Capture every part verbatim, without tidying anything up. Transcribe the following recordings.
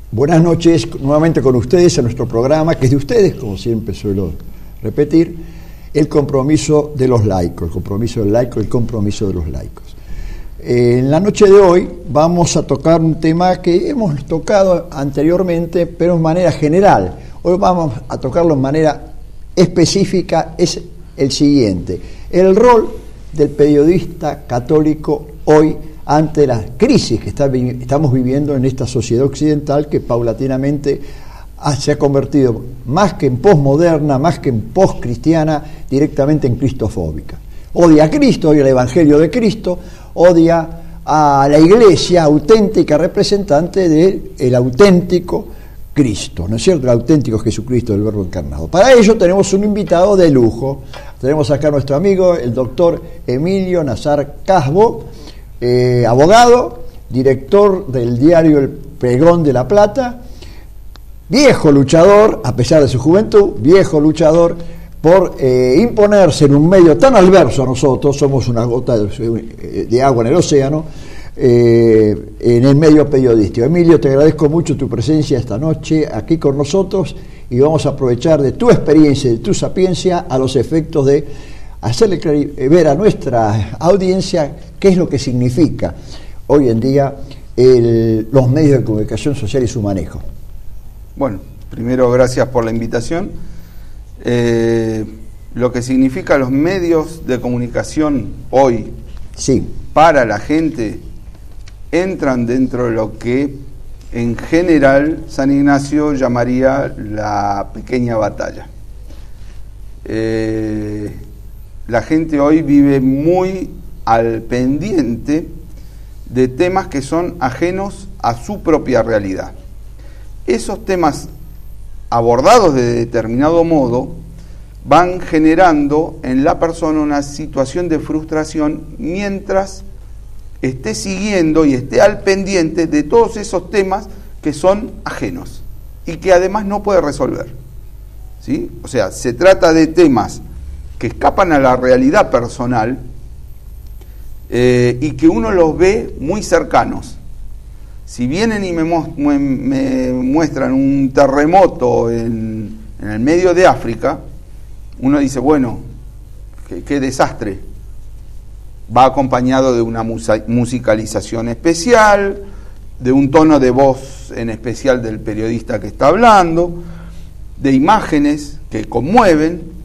Buenas noches, nuevamente con ustedes en nuestro programa, que es de ustedes, como siempre suelo repetir, el compromiso de los laicos, el compromiso del laico, el compromiso de los laicos. Eh, en la noche de hoy vamos a tocar un tema que hemos tocado anteriormente, pero de manera general. Hoy vamos a tocarlo de manera específica, es el siguiente: el rol del periodista católico hoy ante la crisis que está, estamos viviendo en esta sociedad occidental, que paulatinamente ha, se ha convertido más que en posmoderna, más que en poscristiana, directamente en cristofóbica. Odia a Cristo, odia el Evangelio de Cristo, odia a la Iglesia auténtica, representante del auténtico Cristo, ¿no es cierto? El auténtico Jesucristo, del Verbo encarnado. Para ello tenemos un invitado de lujo. Tenemos acá a nuestro amigo, el doctor Emilio Nazar Casbo, Eh, abogado, director del diario El Pregón de la Plata, viejo luchador, a pesar de su juventud, viejo luchador por eh, imponerse en un medio tan adverso a nosotros, somos una gota de, de agua en el océano, eh, en el medio periodístico. Emilio, te agradezco mucho tu presencia esta noche aquí con nosotros y vamos a aprovechar de tu experiencia y de tu sapiencia a los efectos de hacerle ver a nuestra audiencia qué es lo que significa hoy en día el, los medios de comunicación social y su manejo. Bueno, primero gracias por la invitación. Eh, lo que significa los medios de comunicación hoy, sí, para la gente, entran dentro de lo que en general San Ignacio llamaría la pequeña batalla. Eh, La gente hoy vive muy al pendiente de temas que son ajenos a su propia realidad. Esos temas abordados de determinado modo van generando en la persona una situación de frustración mientras esté siguiendo y esté al pendiente de todos esos temas que son ajenos y que además no puede resolver, ¿sí? O sea, se trata de temas que escapan a la realidad personal eh, y que uno los ve muy cercanos. Si vienen y me, mu- me muestran un terremoto en, en el medio de África, uno dice, bueno, qué, qué desastre. Va acompañado de una musa- musicalización especial, de un tono de voz en especial del periodista que está hablando, de imágenes que conmueven.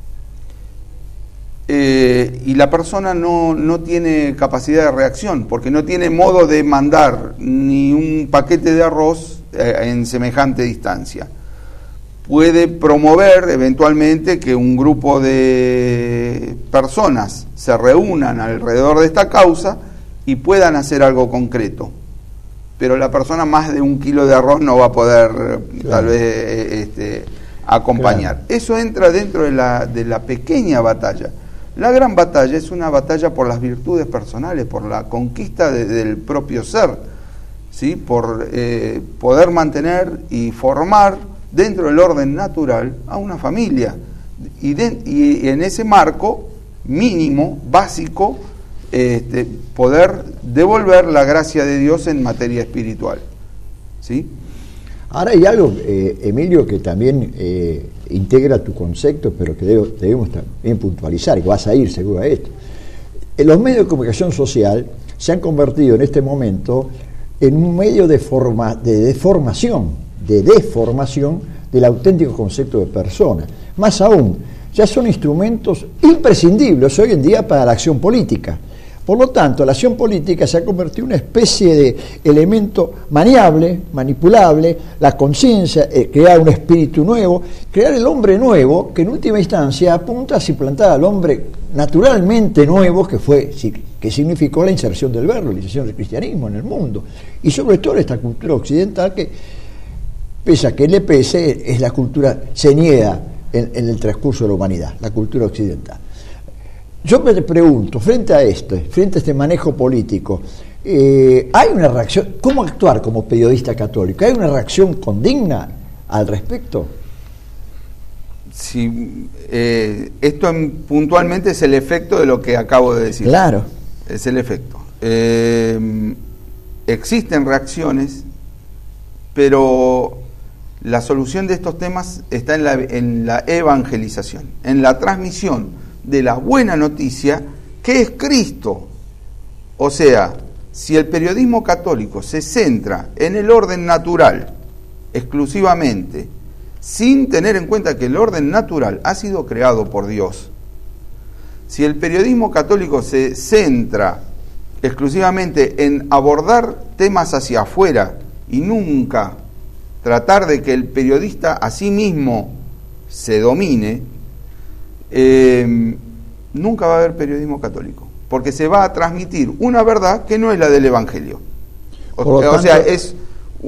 Eh, y la persona no, no tiene capacidad de reacción, porque no tiene modo de mandar ni un paquete de arroz eh, en semejante distancia. Puede promover eventualmente que un grupo de personas se reúnan alrededor de esta causa y puedan hacer algo concreto, pero la persona más de un kilo de arroz no va a poder, claro, tal vez este, acompañar. Claro. Eso entra dentro de la, de la pequeña batalla. La gran batalla es una batalla por las virtudes personales, por la conquista de, del propio ser, ¿sí? Por eh, poder mantener y formar dentro del orden natural a una familia. Y, de, y en ese marco mínimo, básico, este, poder devolver la gracia de Dios en materia espiritual, ¿sí? Ahora hay algo, eh, Emilio, que también eh, integra tu concepto, pero que debo, debemos también puntualizar, que vas a ir seguro a esto. En los medios de comunicación social se han convertido en este momento en un medio de, forma, de deformación, de deformación del auténtico concepto de persona. Más aún, ya son instrumentos imprescindibles hoy en día para la acción política. Por lo tanto, la acción política se ha convertido en una especie de elemento maniable, manipulable, la conciencia, eh, crear un espíritu nuevo, crear el hombre nuevo, que en última instancia apunta a suplantar al hombre naturalmente nuevo, que fue que significó la inserción del verbo, la inserción del cristianismo en el mundo. Y sobre todo esta cultura occidental que, pese a que le pese, es la cultura ceñida en, en el transcurso de la humanidad, la cultura occidental. Yo me pregunto, frente a esto, frente a este manejo político, eh, ¿hay una reacción? ¿Cómo actuar como periodista católico? ¿Hay una reacción condigna al respecto? Sí, eh, esto en, puntualmente es el efecto de lo que acabo de decir. Claro. Es el efecto. Eh, existen reacciones pero la solución de estos temas está en la, en la evangelización, en la transmisión de la buena noticia que es Cristo. O sea, si el periodismo católico se centra en el orden natural exclusivamente, sin tener en cuenta que el orden natural ha sido creado por Dios, si el periodismo católico se centra exclusivamente en abordar temas hacia afuera y nunca tratar de que el periodista a sí mismo se domine, eh, nunca va a haber periodismo católico, porque se va a transmitir una verdad que no es la del Evangelio. O, o tanto, sea, es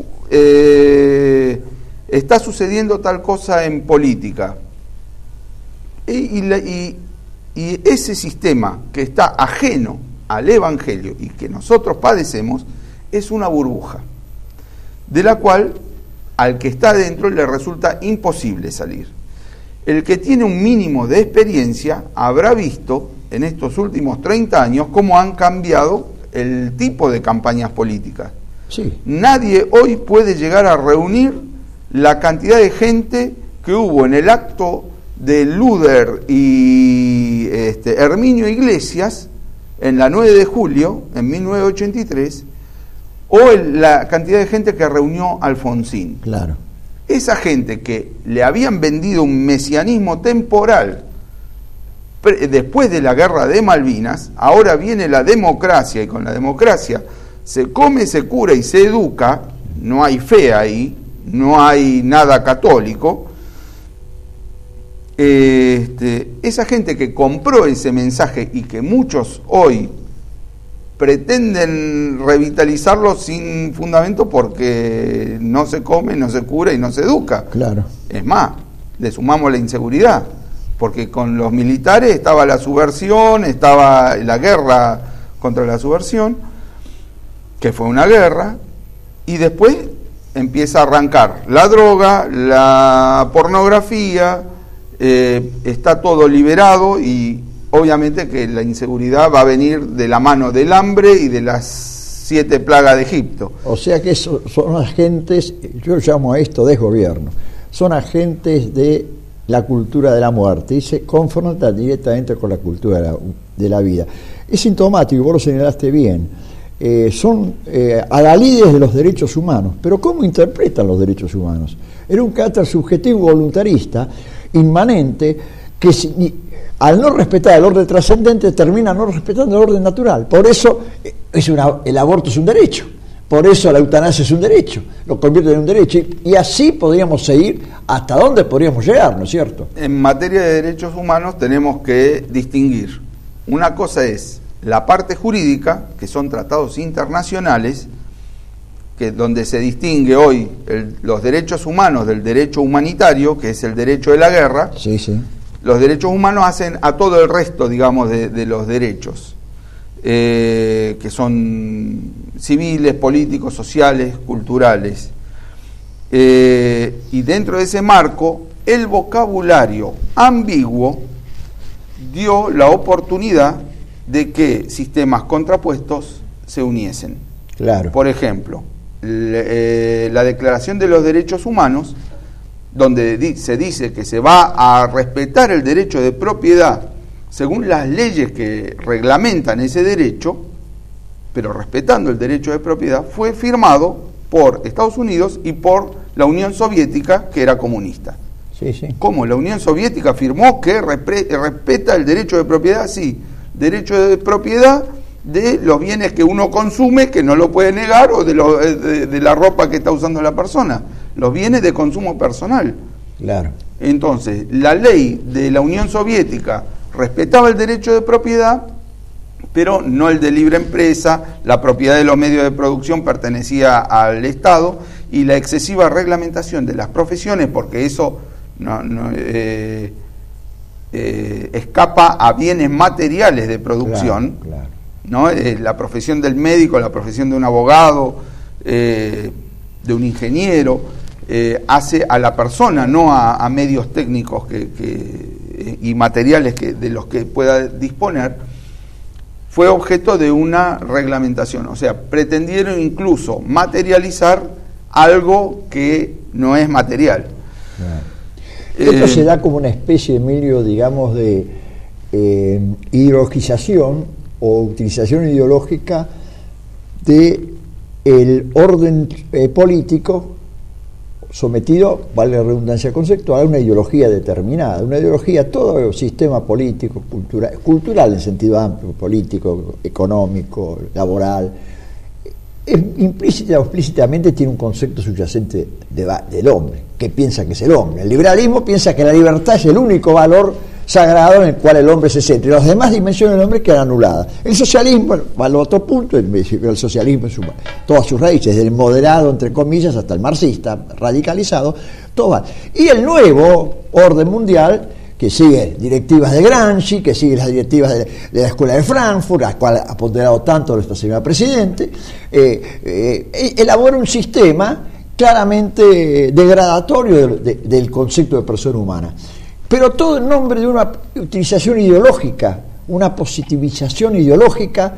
eh, está sucediendo tal cosa en política, y, y, la, y, y ese sistema que está ajeno al Evangelio y que nosotros padecemos es una burbuja, de la cual al que está dentro le resulta imposible salir. El que tiene un mínimo de experiencia habrá visto en estos últimos treinta años cómo han cambiado el tipo de campañas políticas. Sí. Nadie hoy puede llegar a reunir la cantidad de gente que hubo en el acto de Luder y este, Herminio Iglesias en la nueve de julio, en mil novecientos ochenta y tres, o el, la cantidad de gente que reunió Alfonsín. Claro. Esa gente que le habían vendido un mesianismo temporal pre, después de la guerra de Malvinas, ahora viene la democracia, y con la democracia se come, se cura y se educa, no hay fe ahí, no hay nada católico. Este, esa gente que compró ese mensaje y que muchos hoy pretenden revitalizarlo sin fundamento porque no se come, no se cura y no se educa. Claro. Es más, le sumamos la inseguridad, porque con los militares estaba la subversión, estaba la guerra contra la subversión, que fue una guerra, y después empieza a arrancar la droga, la pornografía, eh, está todo liberado y obviamente que la inseguridad va a venir de la mano del hambre y de las siete plagas de Egipto. O sea que eso, son agentes, yo llamo a esto desgobierno, son agentes de la cultura de la muerte y se confrontan directamente con la cultura de la, de la vida. Es sintomático, vos lo señalaste bien, eh, son eh, adalides de los derechos humanos, pero ¿cómo interpretan los derechos humanos? Era un carácter subjetivo voluntarista, inmanente, que si, al no respetar el orden trascendente termina no respetando el orden natural. Por eso es una, el aborto es un derecho, por eso la eutanasia es un derecho, lo convierte en un derecho, y así podríamos seguir hasta dónde podríamos llegar, ¿no es cierto? En materia de derechos humanos tenemos que distinguir. Una cosa es la parte jurídica, que son tratados internacionales, que donde se distingue hoy el, los derechos humanos del derecho humanitario, que es el derecho de la guerra. Sí, sí. Los derechos humanos hacen a todo el resto, digamos, de, de los derechos, eh, que son civiles, políticos, sociales, culturales. Eh, y dentro de ese marco, el vocabulario ambiguo dio la oportunidad de que sistemas contrapuestos se uniesen. Claro. Por ejemplo, le, eh, la Declaración de los Derechos Humanos, donde di, se dice que se va a respetar el derecho de propiedad según las leyes que reglamentan ese derecho, pero respetando el derecho de propiedad, fue firmado por Estados Unidos y por la Unión Soviética, que era comunista. Sí, sí. ¿Cómo? ¿La Unión Soviética firmó que repre, respeta el derecho de propiedad? Sí, derecho de propiedad de los bienes que uno consume, que no lo puede negar, o de, lo, de, de la ropa que está usando la persona, los bienes de consumo personal. Claro. Entonces, la ley de la Unión Soviética respetaba el derecho de propiedad, pero no el de libre empresa, la propiedad de los medios de producción pertenecía al Estado, y la excesiva reglamentación de las profesiones, porque eso no, no, eh, eh, escapa a bienes materiales de producción. Claro, claro. ¿No? Eh, la profesión del médico, la profesión de un abogado, eh, de un ingeniero, eh, hace a la persona, no a, a medios técnicos que, que, y materiales que, de los que pueda disponer. Fue objeto de una reglamentación, o sea, pretendieron incluso materializar algo que no es material. Claro. Esto eh, se da como una especie, Emilio, digamos, de eh, ideologización o utilización ideológica de el orden eh, político sometido, vale la redundancia conceptual, a una ideología determinada, una ideología, todo el sistema político, cultural, cultural en sentido amplio, político, económico, laboral, es, implícita o explícitamente tiene un concepto subyacente de, del hombre, que piensa que es el hombre. El liberalismo piensa que la libertad es el único valor sagrado en el cual el hombre se centra, y las demás dimensiones del hombre quedan anuladas. El socialismo va al otro punto, el, el socialismo, su, todas sus raíces, desde el moderado, entre comillas, hasta el marxista, radicalizado, todo va. Y el nuevo orden mundial, que sigue directivas de Gramsci, que sigue las directivas de, de la Escuela de Frankfurt, a la cual ha ponderado tanto nuestro señor presidente, eh, eh, elabora un sistema claramente degradatorio de, de, del concepto de persona humana. Pero todo en nombre de una utilización ideológica, una positivización ideológica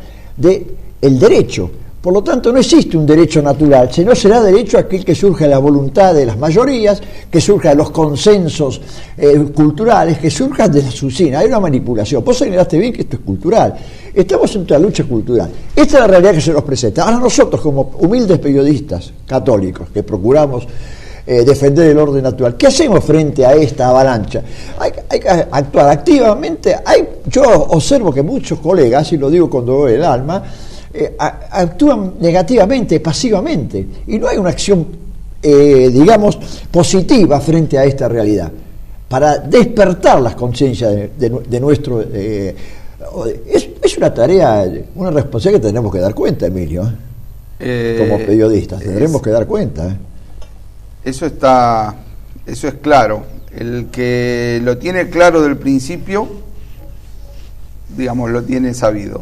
del derecho. Por lo tanto, no existe un derecho natural, sino será derecho aquel que surge de la voluntad de las mayorías, que surja de los consensos eh, culturales, que surja de la sucina. Hay una manipulación. Vos señalaste bien que esto es cultural. Estamos en una lucha cultural. Esta es la realidad que se nos presenta. Ahora nosotros, como humildes periodistas católicos, que procuramos Eh, defender el orden natural, ¿qué hacemos frente a esta avalancha? Hay, hay que actuar activamente. Hay, yo observo que muchos colegas, y lo digo con dolor del alma, eh, a, actúan negativamente, pasivamente, y no hay una acción, eh, digamos, positiva frente a esta realidad, para despertar las conciencias de, de, de nuestro... Eh, es, es una tarea, una responsabilidad que tenemos que dar cuenta, Emilio, ¿eh? Como periodistas, tendremos es... que dar cuenta, ¿eh? Eso está, eso es claro. El que lo tiene claro del principio, digamos, lo tiene sabido.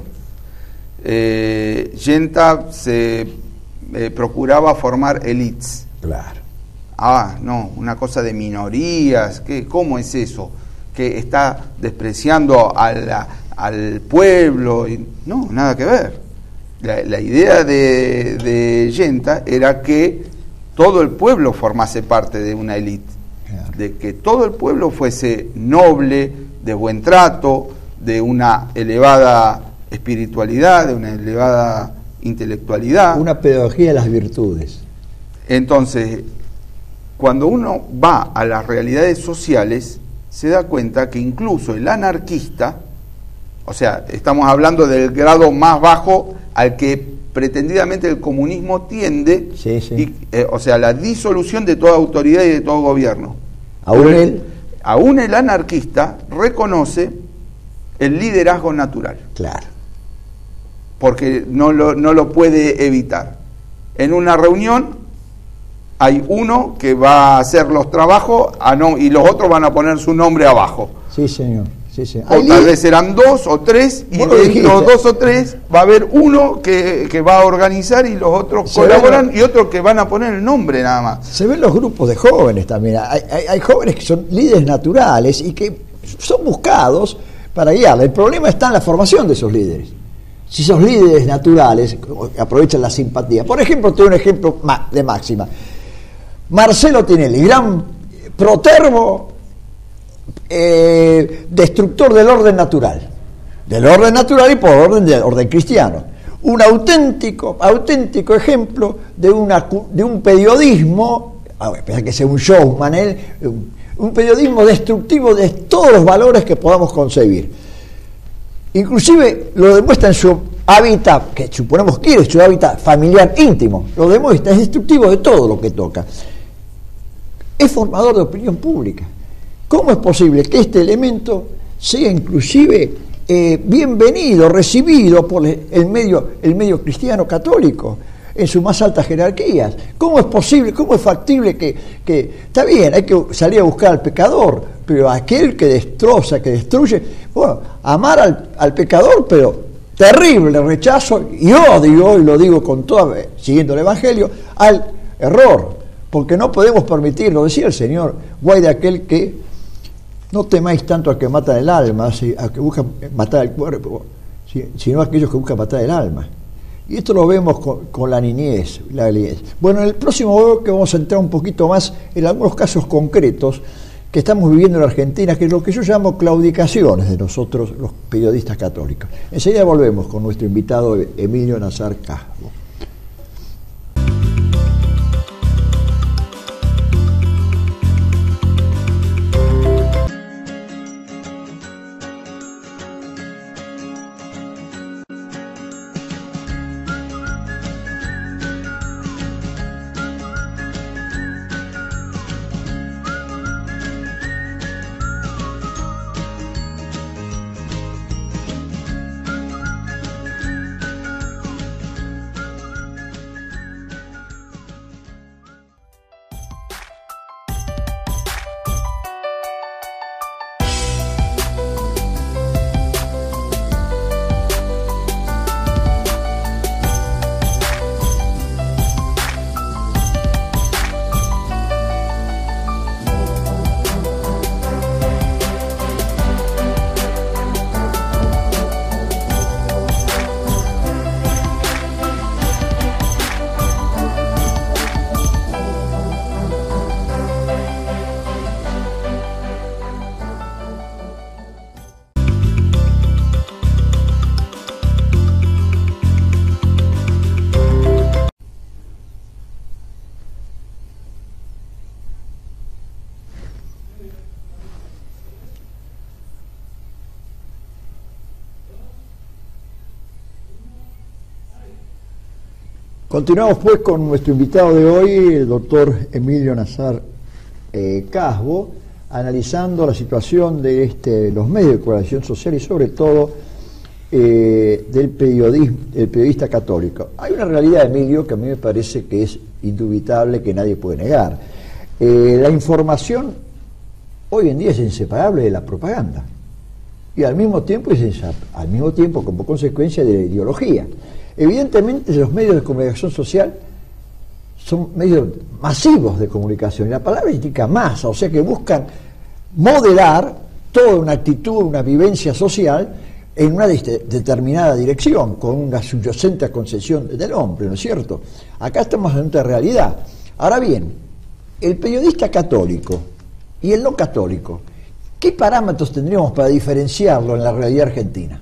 Eh, Genta se eh, procuraba formar élites. Claro. Ah, no, una cosa de minorías. ¿Qué, ¿Cómo es eso? Que está despreciando a la, al pueblo. Y, no, nada que ver. La, la idea de, de Genta era que todo el pueblo formase parte de una élite, claro, de que todo el pueblo fuese noble, de buen trato, de una elevada espiritualidad, de una elevada intelectualidad. Una pedagogía de las virtudes. Entonces, cuando uno va a las realidades sociales, se da cuenta que incluso el anarquista, o sea, estamos hablando del grado más bajo al que pretendidamente el comunismo tiende, sí, sí. Y, eh, o sea, la disolución de toda autoridad y de todo gobierno. Aún él, aún el anarquista reconoce el liderazgo natural. Claro. Porque no lo, no lo puede evitar. En una reunión hay uno que va a hacer los trabajos a no, y los otros van a poner su nombre abajo. Sí, señor. Sí, sí. O tal vez serán dos o tres, y de los dos o tres va a haber uno que, que va a organizar y los otros se colaboran ven, y otros que van a poner el nombre nada más. Se ven los grupos de jóvenes también. Hay, hay, hay jóvenes que son líderes naturales y que son buscados para guiarla. El problema está en la formación de esos líderes. Si esos líderes naturales aprovechan la simpatía. Por ejemplo, te doy un ejemplo de máxima. Marcelo Tinelli, gran protervo, Eh, destructor del orden natural, del orden natural y por orden del orden cristiano, un auténtico, auténtico ejemplo de una de un periodismo, a pesar que sea un showman, él, un, un periodismo destructivo de todos los valores que podamos concebir. Inclusive lo demuestra en su hábitat, que suponemos que es su hábitat familiar íntimo, lo demuestra, es destructivo de todo lo que toca. Es formador de opinión pública. ¿Cómo es posible que este elemento sea inclusive eh, bienvenido, recibido por el medio, el medio cristiano católico en sus más altas jerarquías? ¿Cómo es posible, cómo es factible que, que está bien, hay que salir a buscar al pecador, pero aquel que destroza, que destruye, bueno, amar al, al pecador, pero terrible rechazo y odio, y lo digo con toda, siguiendo el Evangelio, al error, porque no podemos permitirlo, decía el Señor, guay de aquel que no temáis tanto al que mata el alma, al que busca matar el cuerpo, sino a aquellos que buscan matar el alma. Y esto lo vemos con, con la niñez, la niñez. Bueno, en el próximo bloque vamos a entrar un poquito más en algunos casos concretos que estamos viviendo en Argentina, que es lo que yo llamo claudicaciones de nosotros, los periodistas católicos. Enseguida volvemos con nuestro invitado Emilio Nazar Casvo. Continuamos pues con nuestro invitado de hoy, el doctor Emilio Nazar eh, Casvo, analizando la situación de este, los medios de comunicación social y sobre todo eh, del periodismo, el periodista católico. Hay una realidad, Emilio, que a mí me parece que es indubitable, que nadie puede negar. Eh, la información hoy en día es inseparable de la propaganda y al mismo tiempo es al mismo tiempo como consecuencia de la ideología. Evidentemente los medios de comunicación social son medios masivos de comunicación, y la palabra indica masa, o sea que buscan modelar toda una actitud, una vivencia social en una de determinada dirección, con una subyacente concepción del hombre, ¿no es cierto? Acá estamos en otra realidad. Ahora bien, el periodista católico y el no católico, ¿qué parámetros tendríamos para diferenciarlo en la realidad argentina?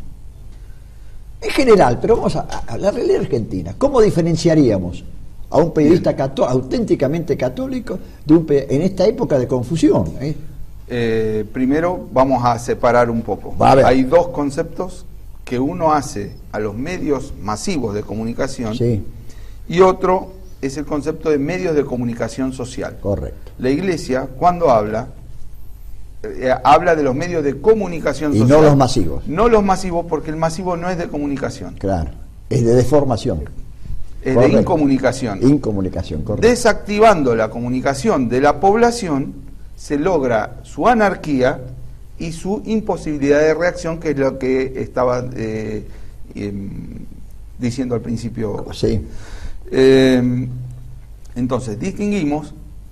En general, pero vamos a, a la realidad argentina. ¿Cómo diferenciaríamos a un periodista cató auténticamente católico de un en esta época de confusión? ¿eh? Eh, primero vamos a separar un poco. Hay dos conceptos que uno hace a los medios masivos de comunicación, sí, y otro es el concepto de medios de comunicación social. Correcto. La Iglesia, cuando habla, Eh, habla de los medios de comunicación y social. Y no los masivos. No los masivos, porque el masivo no es de comunicación. Claro, es de deformación. Es correcto, de incomunicación. Incomunicación, correcto. Desactivando la comunicación de la población, se logra su anarquía y su imposibilidad de reacción, que es lo que estaba eh, eh, diciendo al principio. Sí. Eh, entonces, distinguimos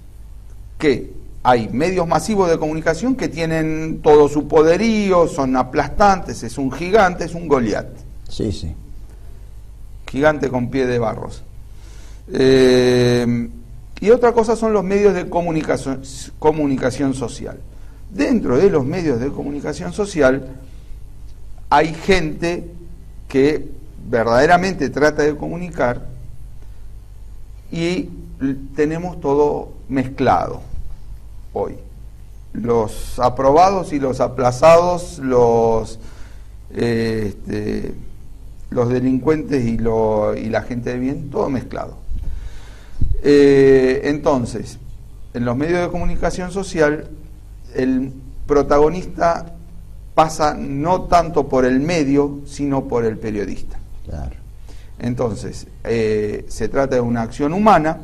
que hay medios masivos de comunicación que tienen todo su poderío, son aplastantes, es un gigante, es un Goliat. Sí, sí. Gigante con pie de barros. Eh, y otra cosa son los medios de comunicación, comunicación social. Dentro de los medios de comunicación social hay gente que verdaderamente trata de comunicar y tenemos todo mezclado. Hoy, los aprobados y los aplazados, los eh, este, los delincuentes y, lo, y la gente de bien, todo mezclado. Eh, entonces, en los medios de comunicación social, el protagonista pasa no tanto por el medio, sino por el periodista. Claro. Entonces, eh, se trata de una acción humana.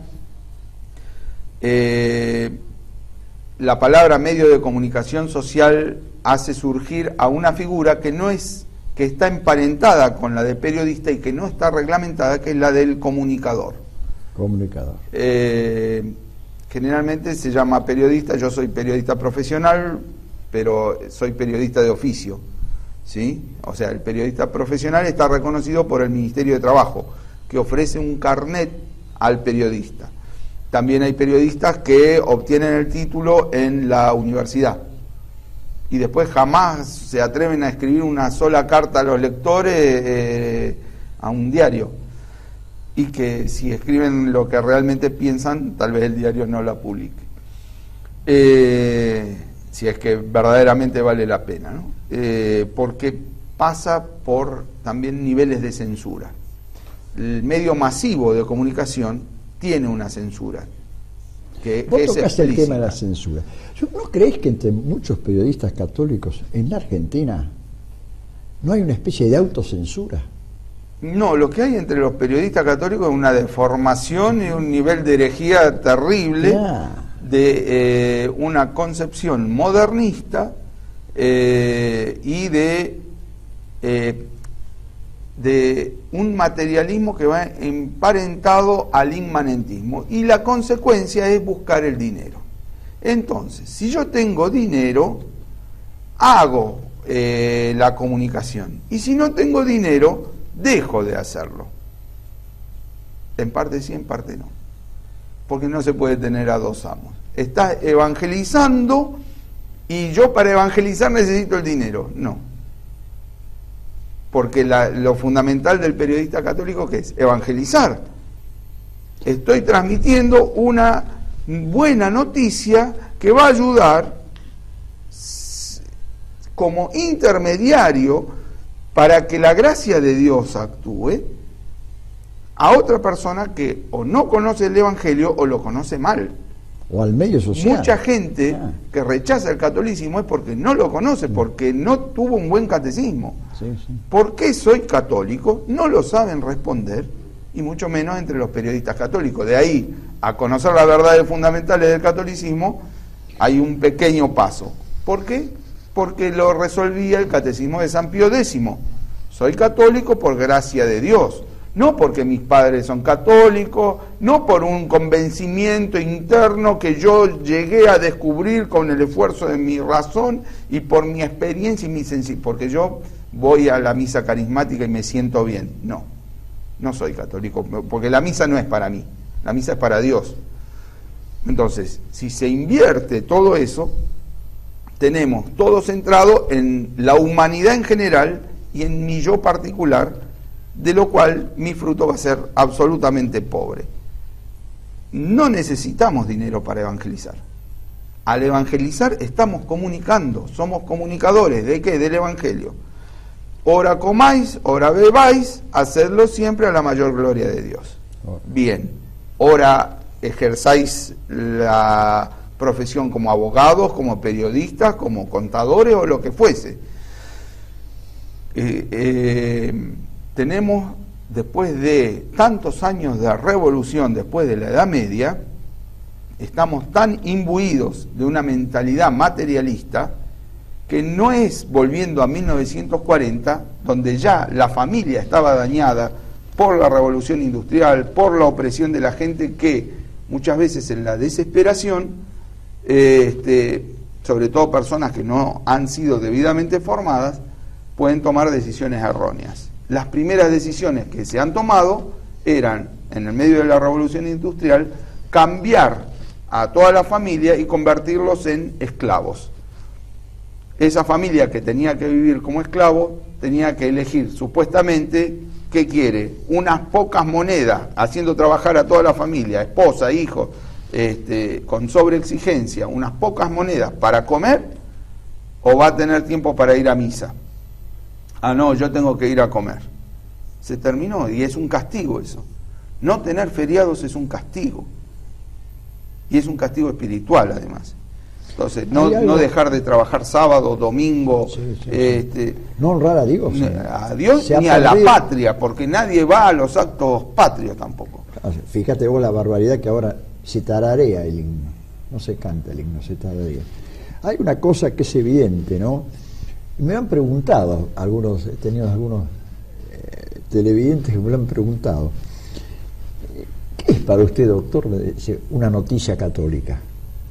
Eh, La palabra medio de comunicación social hace surgir a una figura que no es, que está emparentada con la de periodista y que no está reglamentada, que es la del comunicador. Comunicador. Eh, generalmente se llama periodista, yo soy periodista profesional, pero soy periodista de oficio, ¿sí? O sea, el periodista profesional está reconocido por el Ministerio de Trabajo, que ofrece un carnet al periodista. También hay periodistas que obtienen el título en la universidad y después jamás se atreven a escribir una sola carta a los lectores, eh, a un diario, y que si escriben lo que realmente piensan, tal vez el diario no la publique, eh, si es que verdaderamente vale la pena, ¿no? Eh, porque pasa por también niveles de censura. El medio masivo de comunicación tiene una censura que, Vos que es tocás el explícita. tema de la censura. ¿No crees que entre muchos periodistas católicos en la Argentina no hay una especie de autocensura? No, lo que hay entre los periodistas católicos es una deformación y un nivel de herejía terrible, Yeah. de eh, una concepción modernista eh, y de eh, de un materialismo que va emparentado al inmanentismo, y la consecuencia es buscar el dinero. Entonces, si yo tengo dinero, hago eh, la comunicación, y si no tengo dinero, dejo de hacerlo. En parte sí, en parte no, porque no se puede tener a dos amos. Estás evangelizando y yo para evangelizar necesito el dinero. No. Porque la, lo fundamental del periodista católico, ¿qué es? Evangelizar. Estoy transmitiendo una buena noticia que va a ayudar como intermediario para que la gracia de Dios actúe a otra persona que o no conoce el Evangelio o lo conoce mal. O al medio social. Mucha gente Ah. que rechaza el catolicismo es porque no lo conoce, porque no tuvo un buen catecismo. Sí, sí. ¿Por qué soy católico? No lo saben responder, y mucho menos entre los periodistas católicos. De ahí a conocer las verdades fundamentales del catolicismo hay un pequeño paso. ¿Por qué? Porque lo resolvía el catecismo de San Pío X. Soy católico por gracia de Dios, no porque mis padres son católicos, no por un convencimiento interno que yo llegué a descubrir con el esfuerzo de mi razón y por mi experiencia y mi sensibilidad, porque yo voy a la misa carismática y me siento bien. No, no soy católico, porque la misa no es para mí, la misa es para Dios. Entonces, si se invierte todo eso, tenemos todo centrado en la humanidad en general y en mi yo particular, de lo cual mi fruto va a ser absolutamente pobre. No necesitamos dinero para evangelizar. Al evangelizar estamos comunicando, somos comunicadores. ¿De qué? Del Evangelio. Ora comáis, ora bebáis, hacedlo siempre a la mayor gloria de Dios. Bien, ora ejerzáis la profesión como abogados, como periodistas, como contadores o lo que fuese. Eh, eh, tenemos, después de tantos años de revolución, después de la Edad Media, estamos tan imbuidos de una mentalidad materialista que no es volviendo a mil novecientos cuarenta, donde ya la familia estaba dañada por la revolución industrial, por la opresión de la gente que muchas veces en la desesperación, eh, este, sobre todo personas que no han sido debidamente formadas, pueden tomar decisiones erróneas. Las primeras decisiones que se han tomado eran, en el medio de la revolución industrial, cambiar a toda la familia y convertirlos en esclavos. Esa familia que tenía que vivir como esclavo tenía que elegir supuestamente qué quiere, unas pocas monedas haciendo trabajar a toda la familia, esposa, hijos, este, con sobreexigencia, unas pocas monedas para comer, o va a tener tiempo para ir a misa. Ah, no, yo tengo que ir a comer. Se terminó, y es un castigo eso. No tener feriados es un castigo, y es un castigo espiritual además. Entonces, no, no dejar de trabajar sábado, domingo, sí, sí, este, sí. No honrar a Dios. Ni a Dios ni a la patria, porque nadie va a los actos patrios tampoco. Fíjate vos la barbaridad que ahora se tararea el himno. No se canta el himno, se tararea. Hay una cosa que es evidente, ¿no? Me han preguntado, algunos, he tenido algunos eh, televidentes que me lo han preguntado, ¿qué es para usted, doctor, una noticia católica?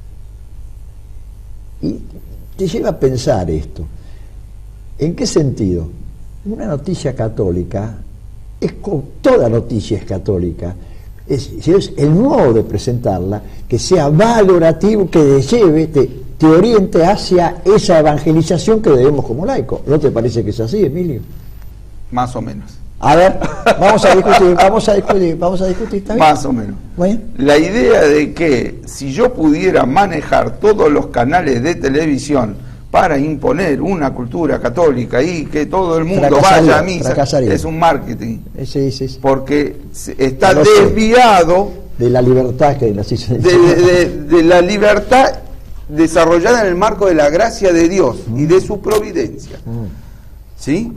Y te lleva a pensar esto. ¿En qué sentido? Una noticia católica es con toda noticia es católica. Es, es el modo de presentarla, que sea valorativo, que te lleve, te, te oriente hacia esa evangelización que debemos como laicos. ¿No te parece que es así, Emilio? Más o menos. A ver, vamos a discutir, vamos a discutir, vamos a discutir, ¿está bien? Más o menos. Bueno. La idea de que si yo pudiera manejar todos los canales de televisión para imponer una cultura católica y que todo el mundo vaya a misa, es un marketing. Sí, sí, sí. Porque está desviado de la libertad que la de, de, de la libertad desarrollada en el marco de la gracia de Dios mm. y de su providencia. Mm. ¿Sí?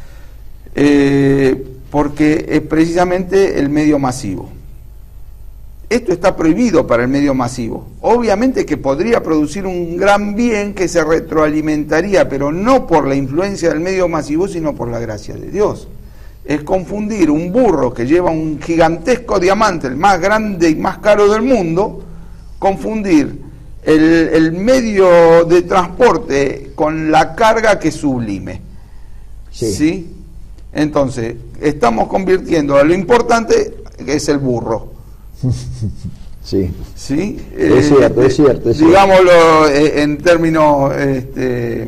Eh, porque es precisamente el medio masivo. Esto está prohibido para el medio masivo. Obviamente que podría producir un gran bien que se retroalimentaría, pero no por la influencia del medio masivo, sino por la gracia de Dios. Es confundir un burro que lleva un gigantesco diamante, el más grande y más caro del mundo, confundir el, el medio de transporte con la carga que es sublime. Sí. ¿Sí? Entonces, estamos convirtiendo a lo importante, que es el burro. Sí, ¿sí? Es eh, cierto, es cierto, es digámoslo eh, en términos este,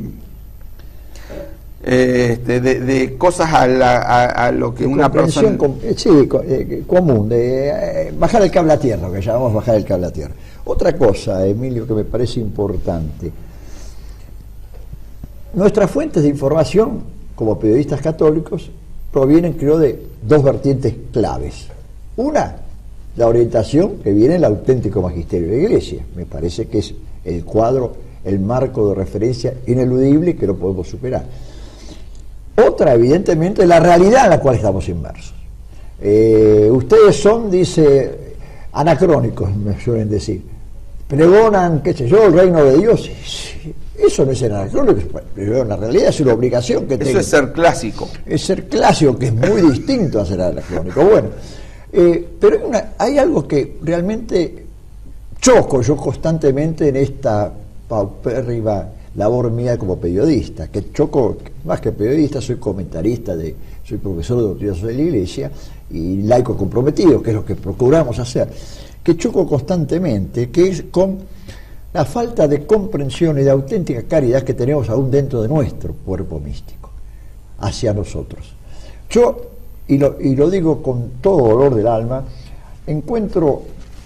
este, de, de cosas a, la, a, a lo que de una persona... Com, sí, eh, común, de eh, bajar el cable a tierra, lo que llamamos bajar el cable a tierra. Otra cosa, Emilio, que me parece importante. Nuestras fuentes de información, como periodistas católicos, provienen, creo, de dos vertientes claves. Una, la orientación que viene del auténtico magisterio de la Iglesia. Me parece que es el cuadro, el marco de referencia ineludible que no podemos superar. Otra, evidentemente, la realidad en la cual estamos inmersos. Eh, ustedes son, dice, anacrónicos, me suelen decir. Pregonan, qué sé yo, el reino de Dios. Eso no es ser anacrónico, pero la realidad es una obligación que Eso tengo. es ser clásico. Es ser clásico, que es muy distinto a ser anacrónico. Bueno, eh, pero hay, una, hay algo que realmente choco yo constantemente en esta paupérrima labor mía como periodista, que choco, más que periodista, soy comentarista, de, soy profesor de doctrina social de la Iglesia y laico comprometido, que es lo que procuramos hacer, que choco constantemente, que es con la falta de comprensión y de auténtica caridad que tenemos aún dentro de nuestro cuerpo místico, hacia nosotros. Yo, y lo, y lo digo con todo dolor del alma, encuentro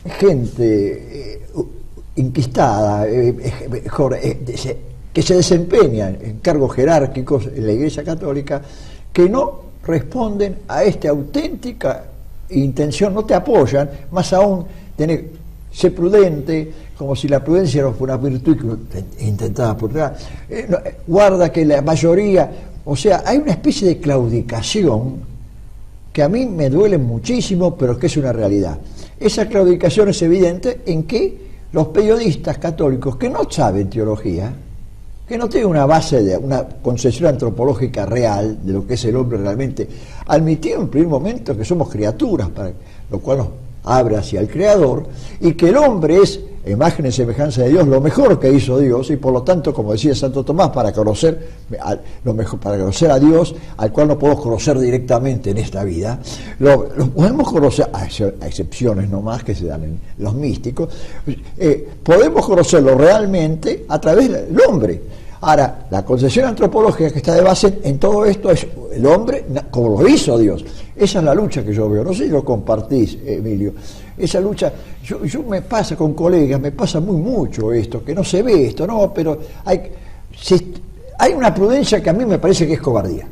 gente eh, inquistada, eh, eh, que se desempeñan en cargos jerárquicos en la Iglesia Católica, que no responden a esta auténtica intención, no te apoyan, más aún, tener, ser prudente, como si la prudencia no fuera una virtud que intentaba aportar. Eh, no, eh, guarda que la mayoría, o sea, hay una especie de claudicación que a mí me duele muchísimo, pero que es una realidad. Esa claudicación es evidente en que los periodistas católicos que no saben teología, que no tienen una base de una concepción antropológica real de lo que es el hombre realmente, admitieron en un primer momento que somos criaturas, para lo cual nos abre hacia el Creador, y que el hombre es imagen y semejanza de Dios, lo mejor que hizo Dios, y por lo tanto, como decía Santo Tomás, para conocer a, lo mejor, para conocer a Dios, al cual no podemos conocer directamente en esta vida, lo, lo podemos conocer, a excepciones nomás que se dan en los místicos, eh, podemos conocerlo realmente a través del hombre. Ahora, la concepción antropológica que está de base en todo esto es el hombre como lo hizo Dios. Esa es la lucha que yo veo. No sé si lo compartís, Emilio. Esa lucha, yo, yo me pasa con colegas, me pasa muy mucho esto, que no se ve esto, no, pero hay, si, hay una prudencia que a mí me parece que es cobardía.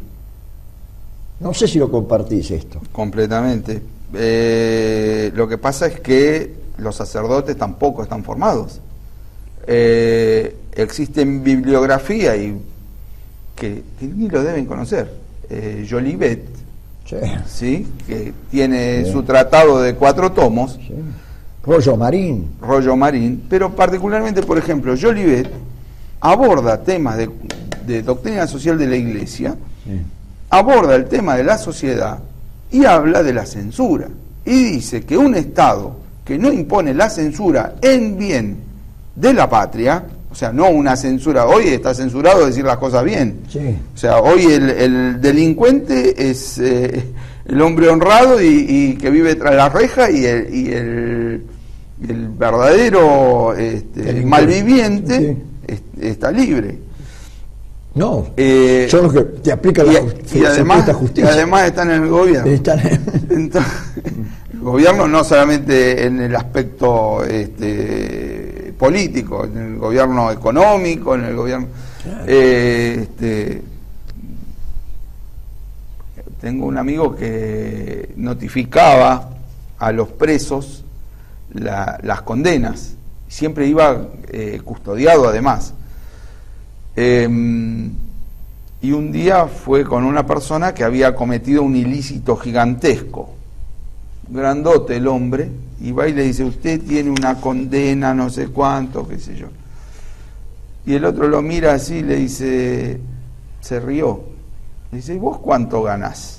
No sé si lo compartís esto. Completamente. Eh, lo que pasa es que los sacerdotes tampoco están formados. Eh, existen bibliografía y que, que ni lo deben conocer. Eh, Jolivet, sí. ¿Sí? Que tiene sí. su tratado de cuatro tomos. Sí. Rollo Marín. Rollo Marín, pero particularmente, por ejemplo, Jolivet aborda temas de, de doctrina social de la Iglesia, sí. aborda el tema de la sociedad y habla de la censura. Y dice que un Estado que no impone la censura en bien de la patria, o sea, no una censura, hoy está censurado decir las cosas bien, sí. o sea, hoy el, el delincuente es, eh, el hombre honrado y, y que vive tras la reja y el, y el, el verdadero este, malviviente sí. es, está libre. No, eh, son los que te aplican y, la justicia. Y además, y además están en el gobierno. Están en... Entonces, el gobierno no solamente en el aspecto este, político, en el gobierno económico, en el gobierno... Claro. Eh, este, tengo un amigo que notificaba a los presos la, las condenas, siempre iba eh, custodiado además. Eh, y un día fue con una persona que había cometido un ilícito gigantesco, grandote el hombre, y va y le dice, usted tiene una condena, no sé cuánto, qué sé yo. Y el otro lo mira así y le dice, se rió, le dice, ¿y vos cuánto ganás?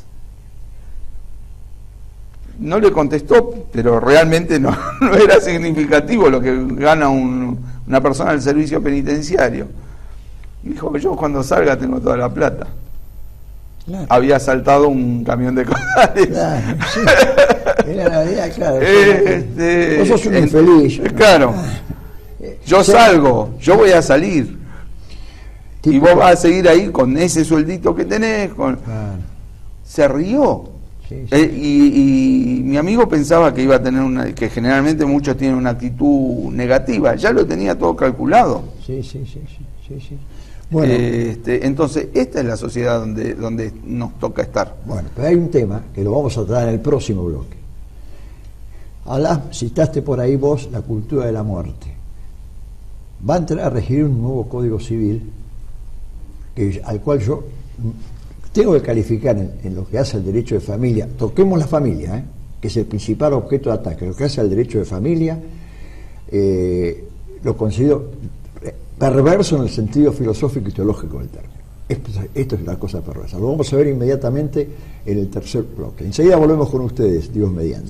No le contestó, pero realmente no, no era significativo lo que gana un, una persona del servicio penitenciario. Dijo, yo cuando salga tengo toda la plata. Claro. Había saltado un camión de codales. Claro, sí. Era la verdad, claro. Este, Vos sos un infeliz. Claro. Yo salgo, yo voy a salir. Tipo, y vos vas a seguir ahí con ese sueldito que tenés. Con... Claro. Se rió. Sí, sí. Eh, y, y mi amigo pensaba que iba a tener una, que generalmente muchos tienen una actitud negativa. Ya lo tenía todo calculado. Sí, sí, sí, sí, sí, sí. Bueno, este, entonces esta es la sociedad donde, donde nos toca estar. Bueno, pero hay un tema que lo vamos a tratar en el próximo bloque. Hablás, citaste por ahí vos la cultura de la muerte. Va a entrar a regir un nuevo código civil que, al cual yo tengo que calificar en, en lo que hace al derecho de familia. Toquemos la familia, ¿eh? Que es el principal objeto de ataque. Lo que hace al derecho de familia eh, lo considero perverso en el sentido filosófico y teológico del término. Esto, esto es la cosa perversa. Lo vamos a ver inmediatamente en el tercer bloque. Enseguida volvemos con ustedes, Dios mediante.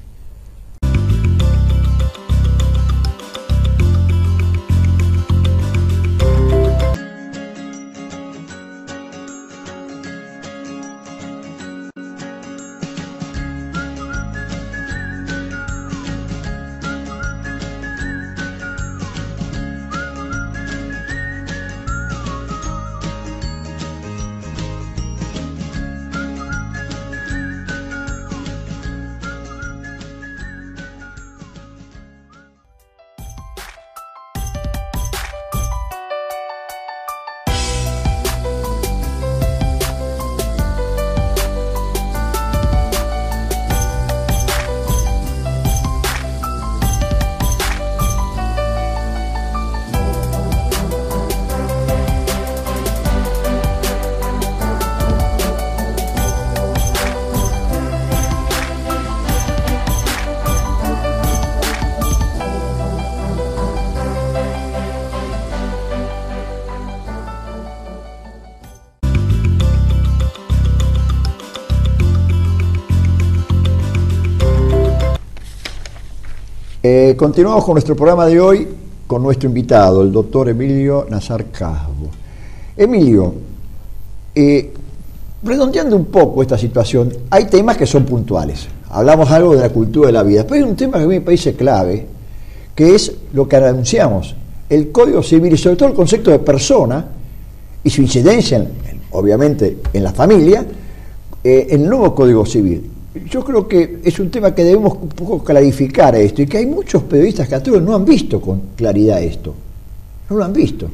Eh, continuamos con nuestro programa de hoy con nuestro invitado, el doctor Emilio Nazar Casbo. Emilio, eh, redondeando un poco esta situación, hay temas que son puntuales. Hablamos algo de la cultura de la vida, pero hay un tema que a mí me parece clave, que es lo que anunciamos, el Código Civil y sobre todo el concepto de persona y su incidencia, en, en, obviamente, en la familia, eh, en el nuevo Código Civil. Yo creo que es un tema que debemos un poco clarificar esto y que hay muchos periodistas católicos que no han visto con claridad esto. No lo han visto.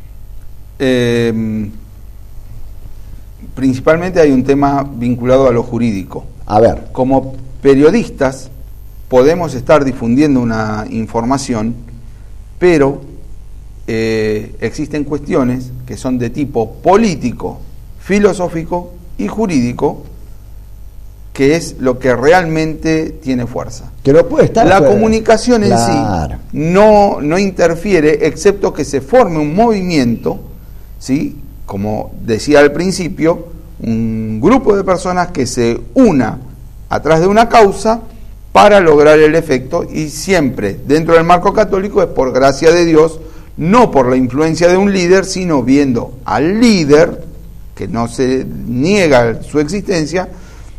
Eh, principalmente hay un tema vinculado a lo jurídico. A ver. Como periodistas podemos estar difundiendo una información, pero eh, existen cuestiones que son de tipo político, filosófico y jurídico, que es lo que realmente tiene fuerza. Que no puede estar. La fuera. comunicación en Claro. sí no, no interfiere, excepto que se forme un movimiento, ¿sí? Como decía al principio, un grupo de personas que se una atrás de una causa para lograr el efecto, y siempre dentro del marco católico es por gracia de Dios, no por la influencia de un líder, sino viendo al líder, que no se niega su existencia,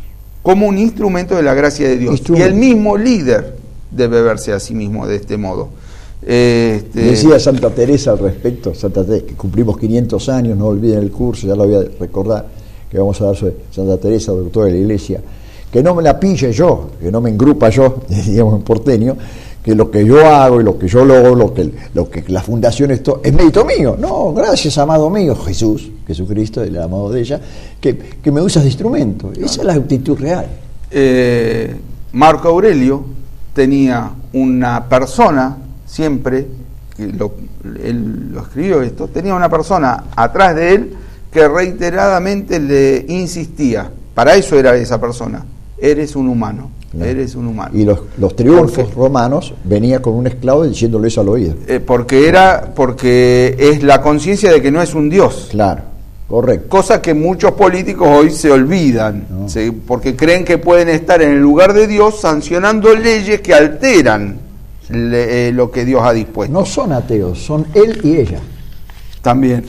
como un instrumento de la gracia de Dios. Y el mismo líder debe verse a sí mismo de este modo. Este... Decía Santa Teresa al respecto, Santa Teresa, que cumplimos quinientos años, no olviden el curso, ya lo voy a recordar, que vamos a dar sobre Santa Teresa, doctora de la Iglesia, que no me la pille yo, que no me engrupa yo, digamos en porteño, que lo que yo hago y lo que yo logro, lo que, lo que la fundación esto es mérito mío. No, gracias, amado mío, Jesús, Jesucristo, el amado de ella, que, que me usas de instrumento. Esa es la actitud real. Eh, Marco Aurelio tenía una persona, siempre, que lo, él lo escribió esto, tenía una persona atrás de él que reiteradamente le insistía. Para eso era esa persona. Eres un humano. No. Eres un humano. Y los, los triunfos porque, romanos venía con un esclavo diciéndole eso al oído. Eh, porque era, porque es la conciencia de que no es un Dios. Claro, correcto. Cosa que muchos políticos hoy se olvidan, no. ¿sí? Porque creen que pueden estar en el lugar de Dios sancionando leyes que alteran sí. le, eh, lo que Dios ha dispuesto. No son ateos, son él y ella. También.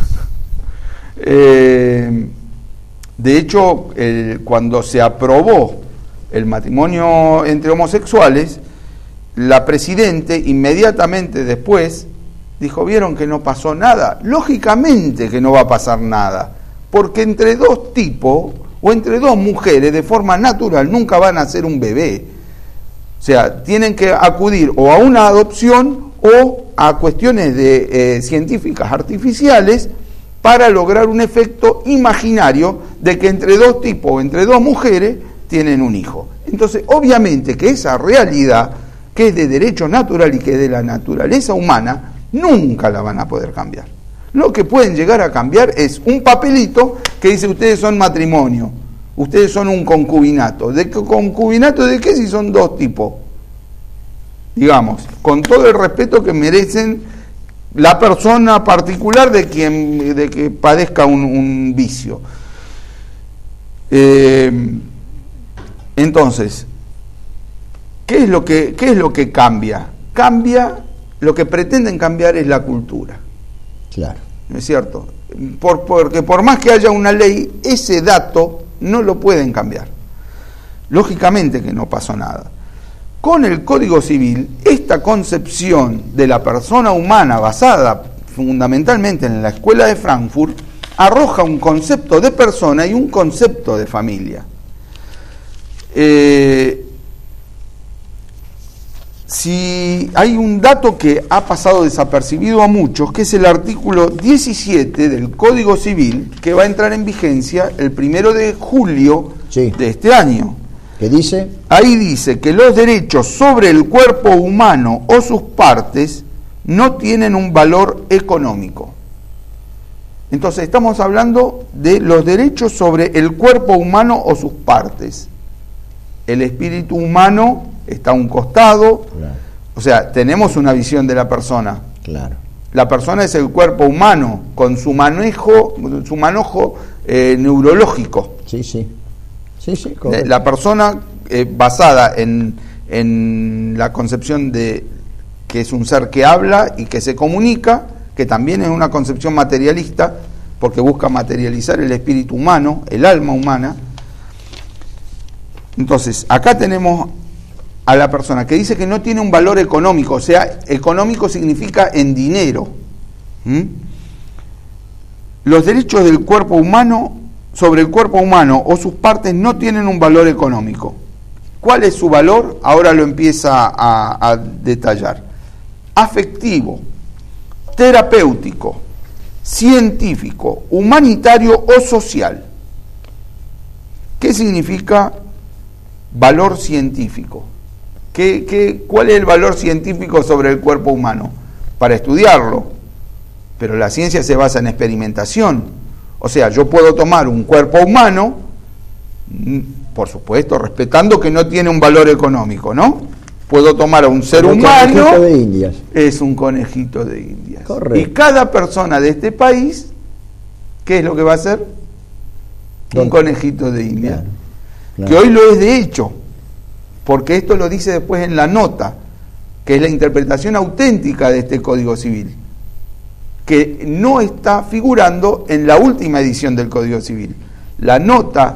eh, de hecho, el, cuando se aprobó el matrimonio entre homosexuales, la presidente inmediatamente después dijo, ¿vieron que no pasó nada? Lógicamente que no va a pasar nada, porque entre dos tipos o entre dos mujeres de forma natural nunca van a ser un bebé. O sea, tienen que acudir o a una adopción o a cuestiones de, eh, científicas artificiales para lograr un efecto imaginario de que entre dos tipos o entre dos mujeres tienen un hijo. Entonces, obviamente que esa realidad, que es de derecho natural y que es de la naturaleza humana, nunca la van a poder cambiar. Lo que pueden llegar a cambiar es un papelito que dice ustedes son matrimonio, ustedes son un concubinato. ¿De qué concubinato de qué si son dos tipos? Digamos, con todo el respeto que merecen la persona particular de quien de que padezca un, un vicio. Eh, entonces, ¿qué es lo que qué es lo que cambia? Cambia, lo que pretenden cambiar es la cultura. Claro. ¿No es cierto? Por, porque por más que haya una ley, ese dato no lo pueden cambiar. Lógicamente que no pasó nada. Con el Código Civil, esta concepción de la persona humana basada fundamentalmente en la Escuela de Frankfurt arroja un concepto de persona y un concepto de familia. Eh, si hay un dato que ha pasado desapercibido a muchos, que es el artículo diecisiete del Código Civil, que va a entrar en vigencia el primero de julio sí. de este año. ¿Qué dice? Ahí dice que los derechos sobre el cuerpo humano o sus partes no tienen un valor económico. Entonces estamos hablando de los derechos sobre el cuerpo humano o sus partes. El espíritu humano está a un costado, claro. O sea, tenemos una visión de la persona. Claro. La persona es el cuerpo humano con su manejo, su manojo eh, neurológico. Sí, sí. Sí, sí, la persona eh, basada en, en la concepción de que es un ser que habla y que se comunica, que también es una concepción materialista, porque busca materializar el espíritu humano, el alma humana. Entonces, acá tenemos a la persona que dice que no tiene un valor económico, o sea, económico significa en dinero. ¿Mm? Los derechos del cuerpo humano sobre el cuerpo humano o sus partes no tienen un valor económico. ¿Cuál es su valor? Ahora lo empieza a, a detallar. Afectivo, terapéutico, científico, humanitario o social. ¿Qué significa valor científico? ¿Qué, qué, ¿Cuál es el valor científico sobre el cuerpo humano? Para estudiarlo. Pero la ciencia se basa en experimentación. O sea, yo puedo tomar un cuerpo humano, por supuesto, respetando que no tiene un valor económico, ¿no? Puedo tomar a un ser Como humano, conejito de indias. Es un conejito de indias. Correcto. Y cada persona de este país, ¿qué es lo que va a hacer? ¿Dónde? Un conejito de indias. Claro, claro. Que hoy lo es de hecho, porque esto lo dice después en la nota, que es la interpretación auténtica de este Código Civil, que no está figurando en la última edición del Código Civil. La nota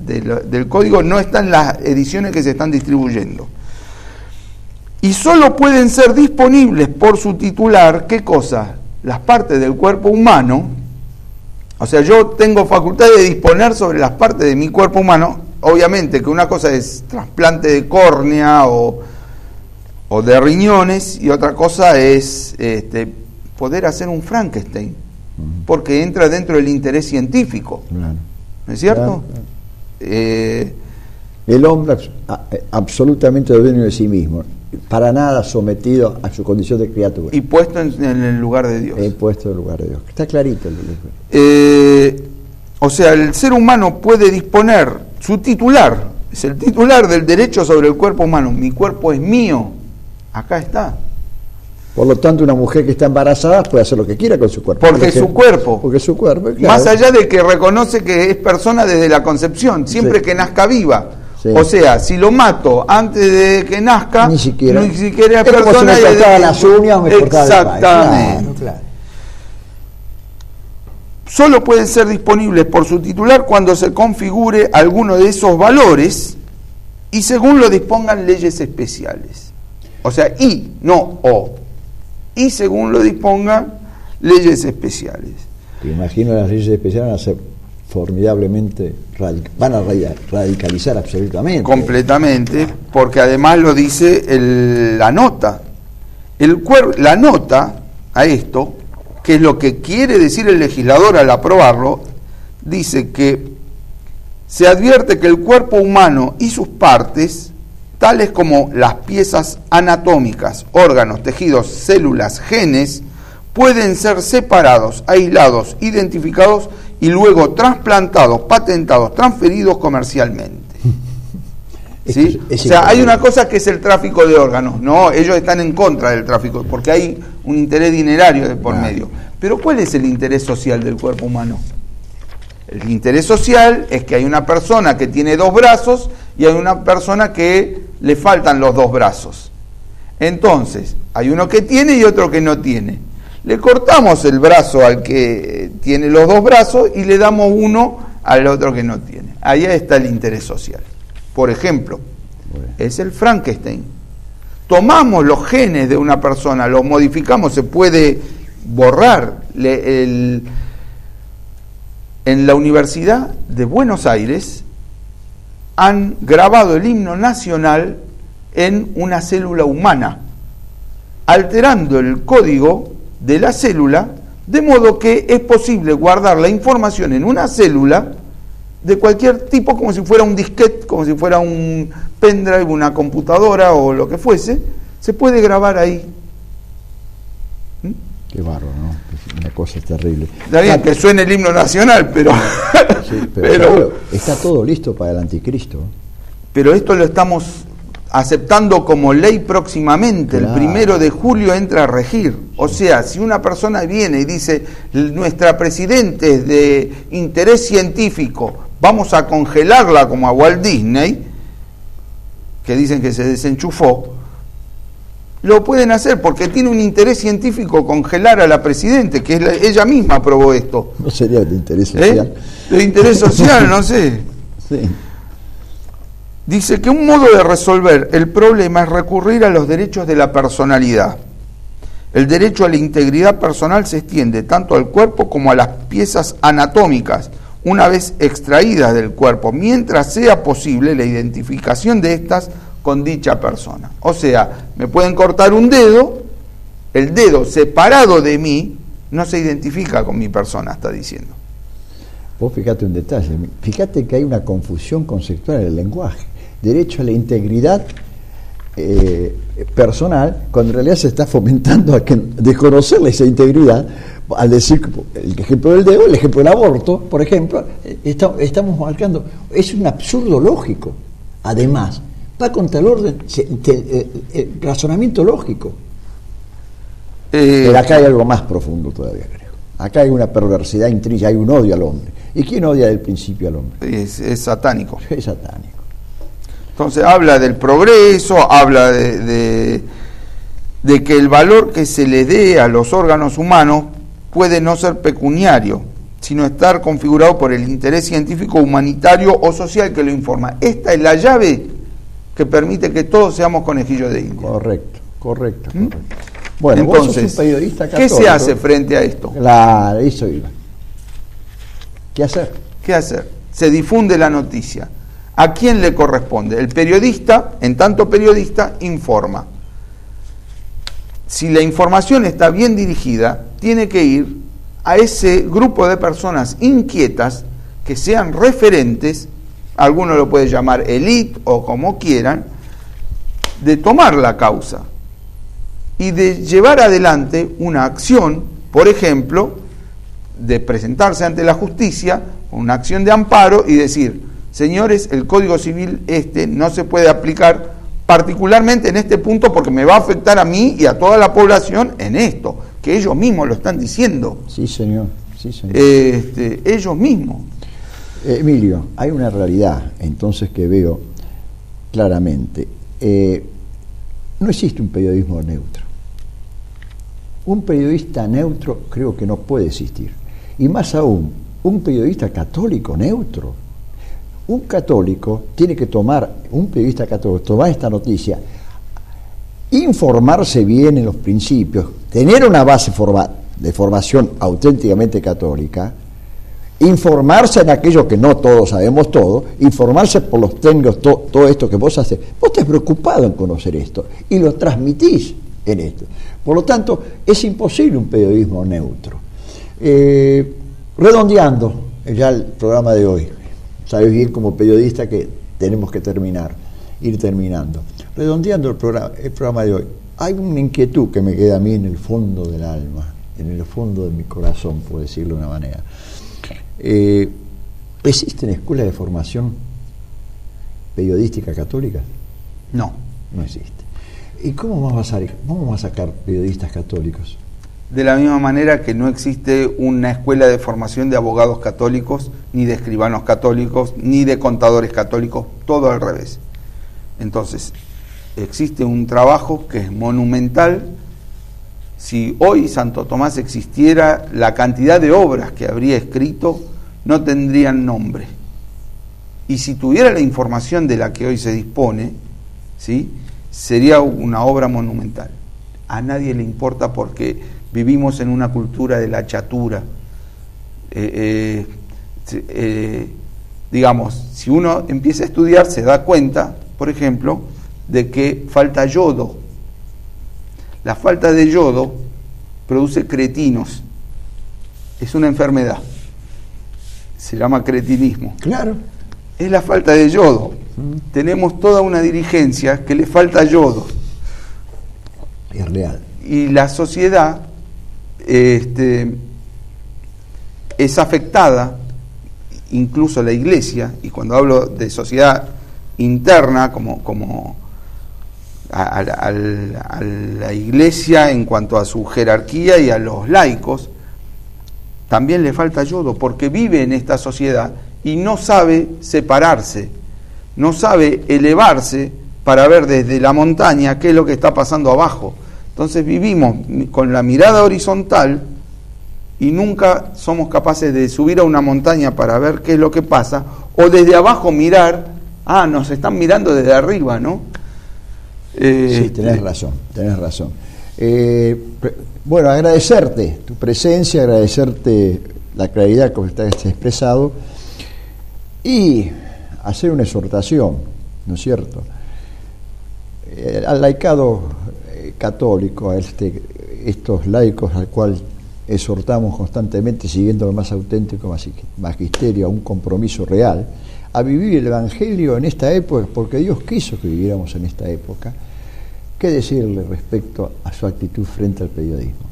de lo, del código no está en las ediciones que se están distribuyendo. Y solo pueden ser disponibles por su titular, ¿qué cosa? Las partes del cuerpo humano. O sea, yo tengo facultad de disponer sobre las partes de mi cuerpo humano. Obviamente que una cosa es trasplante de córnea o, o de riñones, y otra cosa es este, poder hacer un Frankenstein, porque entra dentro del interés científico. Claro. ¿No es cierto? Claro, claro. Eh, el hombre absolutamente dueño de sí mismo, para nada sometido a su condición de criatura. Y puesto en, en el lugar de Dios. Y puesto en el lugar de Dios. Está clarito. El eh, o sea, el ser humano puede disponer, su titular, es el titular del derecho sobre el cuerpo humano. Mi cuerpo es mío. Acá está. Por lo tanto, una mujer que está embarazada puede hacer lo que quiera con su cuerpo. Porque es su cuerpo. Porque es su cuerpo, claro. Más allá de que reconoce que es persona desde la concepción, siempre sí. que nazca viva. Sí. O sea, si lo mato antes de que nazca, ni siquiera, ni siquiera es, es persona. Como si me cortaba las uñas o me cortaba el Exactamente. Claro, claro. Solo pueden ser disponibles por su titular cuando se configure alguno de esos valores y según lo dispongan leyes especiales. O sea, y, no o. Y según lo dispongan leyes especiales. Te imagino las leyes especiales van a ser formidablemente radic- van a radicalizar absolutamente. Completamente, porque además lo dice el, la nota. El cuer- la nota a esto, que es lo que quiere decir el legislador al aprobarlo, dice que se advierte que el cuerpo humano y sus partes, tales como las piezas anatómicas, órganos, tejidos, células, genes, pueden ser separados, aislados, identificados y luego trasplantados, patentados, transferidos comercialmente. ¿Sí? Es, es o sea, hay una cosa que es el tráfico de órganos, no, ellos están en contra del tráfico, porque hay un interés dinerario de por ah. medio. Pero ¿cuál es el interés social del cuerpo humano? El interés social es que hay una persona que tiene dos brazos y hay una persona que le faltan los dos brazos. Entonces, hay uno que tiene y otro que no tiene. Le cortamos el brazo al que tiene los dos brazos y le damos uno al otro que no tiene. Ahí está el interés social. Por ejemplo, es el Frankenstein. Tomamos los genes de una persona, los modificamos, se puede borrar. Le, el, en la Universidad de Buenos Aires han grabado el himno nacional en una célula humana, alterando el código de la célula, de modo que es posible guardar la información en una célula de cualquier tipo, como si fuera un disquete, como si fuera un pendrive, una computadora o lo que fuese, se puede grabar ahí. ¿Mm? Qué bárbaro, ¿no? Una cosa terrible. Está bien está, que suene el himno nacional, pero... Sí, pero, pero claro, está todo listo para el anticristo. Pero esto lo estamos aceptando como ley próximamente, claro. El primero de julio entra a regir. O sea, si una persona viene y dice, nuestra presidente es de interés científico, vamos a congelarla como a Walt Disney, que dicen que se desenchufó, lo pueden hacer porque tiene un interés científico congelar a la presidente, que es la, ella misma aprobó esto. ¿No sería de interés social? ¿Eh? De interés social, no sé. Sí. Dice que un modo de resolver el problema es recurrir a los derechos de la personalidad. El derecho a la integridad personal se extiende tanto al cuerpo como a las piezas anatómicas, una vez extraídas del cuerpo, mientras sea posible la identificación de estas con dicha persona. O sea, me pueden cortar un dedo, el dedo separado de mí no se identifica con mi persona, está diciendo. Vos fíjate un detalle, fíjate que hay una confusión conceptual en el lenguaje. Derecho a la integridad eh, personal, cuando en realidad se está fomentando a que desconocerle esa integridad, al decir el ejemplo del dedo, el ejemplo del aborto, por ejemplo, está, estamos marcando, es un absurdo lógico, además, va contra el orden, el, el razonamiento lógico. Eh, Pero acá hay algo más profundo todavía, creo. Acá hay una perversidad intrínseca, hay un odio al hombre. ¿Y quién odia del principio al hombre? Es, es satánico. Es satánico. Entonces habla del progreso, habla de, de, de que el valor que se le dé a los órganos humanos puede no ser pecuniario, sino estar configurado por el interés científico, humanitario o social que lo informa. Esta es la llave que permite que todos seamos conejillos de India. Correcto, correcto, ¿Mm? correcto. Bueno, entonces, vos sos un periodista católico. ¿Qué se hace frente a esto? Claro, eso iba. ¿Qué hacer? ¿Qué hacer? Se difunde la noticia. ¿A quién le corresponde? El periodista, en tanto periodista, informa. Si la información está bien dirigida, tiene que ir a ese grupo de personas inquietas que sean referentes, alguno lo puede llamar élite o como quieran, de tomar la causa y de llevar adelante una acción, por ejemplo, de presentarse ante la justicia, una acción de amparo y decir, señores, el Código Civil este no se puede aplicar particularmente en este punto porque me va a afectar a mí y a toda la población en esto, que ellos mismos lo están diciendo. Sí, señor, sí, señor. Este, ellos mismos. Eh, Emilio, hay una realidad entonces que veo claramente. Eh, no existe un periodismo neutro. Un periodista neutro creo que no puede existir. Y más aún, un periodista católico neutro. Un católico tiene que tomar, un periodista católico, tomar esta noticia, informarse bien en los principios, tener una base forma, de formación auténticamente católica, informarse en aquello que no todos sabemos todo, informarse por los técnicos, to, todo esto que vos haces. Vos estás preocupado en conocer esto y lo transmitís en esto. Por lo tanto, es imposible un periodismo neutro. Eh, redondeando ya el programa de hoy, sabes bien como periodista que tenemos que terminar, ir terminando. Redondeando el programa, el programa de hoy, hay una inquietud que me queda a mí en el fondo del alma, en el fondo de mi corazón, por decirlo de una manera. Eh, ¿Existen escuelas de formación periodística católica? No. No existe. ¿Y cómo vamos a sacar, cómo vamos a sacar periodistas católicos? De la misma manera que no existe una escuela de formación de abogados católicos, ni de escribanos católicos, ni de contadores católicos, todo al revés. Entonces, existe un trabajo que es monumental. Si hoy Santo Tomás existiera, la cantidad de obras que habría escrito no tendrían nombre. Y si tuviera la información de la que hoy se dispone, ¿sí?, sería una obra monumental. A nadie le importa porque vivimos en una cultura de la chatura. Eh, eh, eh, digamos, si uno empieza a estudiar, se da cuenta, por ejemplo, de que falta yodo. La falta de yodo produce cretinos. Es una enfermedad. Se llama cretinismo. Claro. Es la falta de yodo. Mm. Tenemos toda una dirigencia que le falta yodo. Es real. Y la sociedad este, es afectada, incluso la iglesia, y cuando hablo de sociedad interna, como, como a, a, a, a la iglesia en cuanto a su jerarquía y a los laicos, también le falta yodo, porque vive en esta sociedad y no sabe separarse, no sabe elevarse para ver desde la montaña qué es lo que está pasando abajo. Entonces vivimos con la mirada horizontal y nunca somos capaces de subir a una montaña para ver qué es lo que pasa, o desde abajo mirar, ah, nos están mirando desde arriba, ¿no? Eh, sí, tenés razón, tenés razón. Eh, bueno, agradecerte tu presencia, agradecerte la claridad con que estás expresado y hacer una exhortación, ¿no es cierto?, eh, al laicado eh, católico, a este, estos laicos al cual exhortamos constantemente, siguiendo lo más auténtico magisterio, a un compromiso real, a vivir el Evangelio en esta época, porque Dios quiso que viviéramos en esta época. ¿Qué decirle respecto a su actitud frente al periodismo?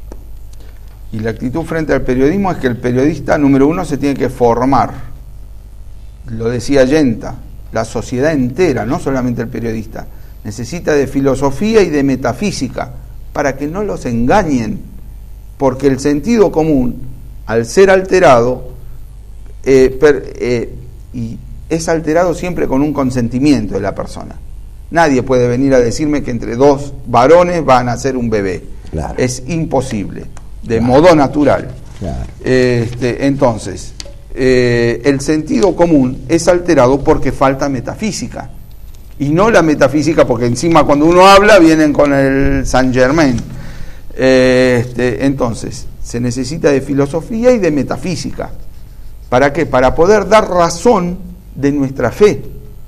Y la actitud frente al periodismo es que el periodista, número uno, se tiene que formar. Lo decía Yenta, la sociedad entera, no solamente el periodista, necesita de filosofía y de metafísica para que no los engañen, porque el sentido común, al ser alterado, eh, per, eh, y es alterado siempre con un consentimiento de la persona. Nadie puede venir a decirme que entre dos varones van a nacer un bebé. Claro. Es imposible, de claro. modo natural. Claro. Este, entonces, eh, el sentido común es alterado porque falta metafísica. Y no la metafísica, porque encima cuando uno habla vienen con el Saint Germain. Eh, este, entonces, se necesita de filosofía y de metafísica. ¿Para qué? Para poder dar razón de nuestra fe.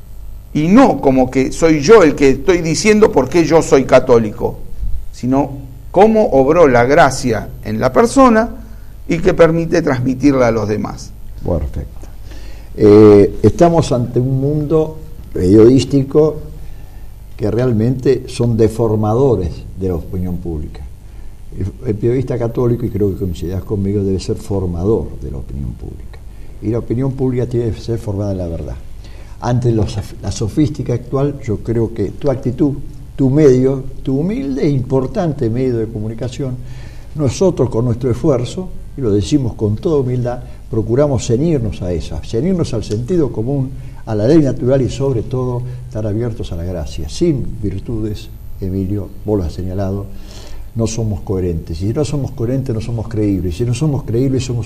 Y no como que soy yo el que estoy diciendo por qué yo soy católico, sino cómo obró la gracia en la persona y que permite transmitirla a los demás. Perfecto. Eh, estamos ante un mundo periodístico que realmente son deformadores de la opinión pública. El, el periodista católico, y creo que coincidirás conmigo, debe ser formador de la opinión pública. Y la opinión pública tiene que ser formada en la verdad. Ante los, la sofística actual, yo creo que tu actitud, tu medio, tu humilde e importante medio de comunicación, nosotros con nuestro esfuerzo, y lo decimos con toda humildad, procuramos ceñirnos a esa, ceñirnos al sentido común, a la ley natural y sobre todo estar abiertos a la gracia. Sin virtudes, Emilio, vos lo has señalado, no somos coherentes. Y si no somos coherentes, no somos creíbles. Y si no somos creíbles, somos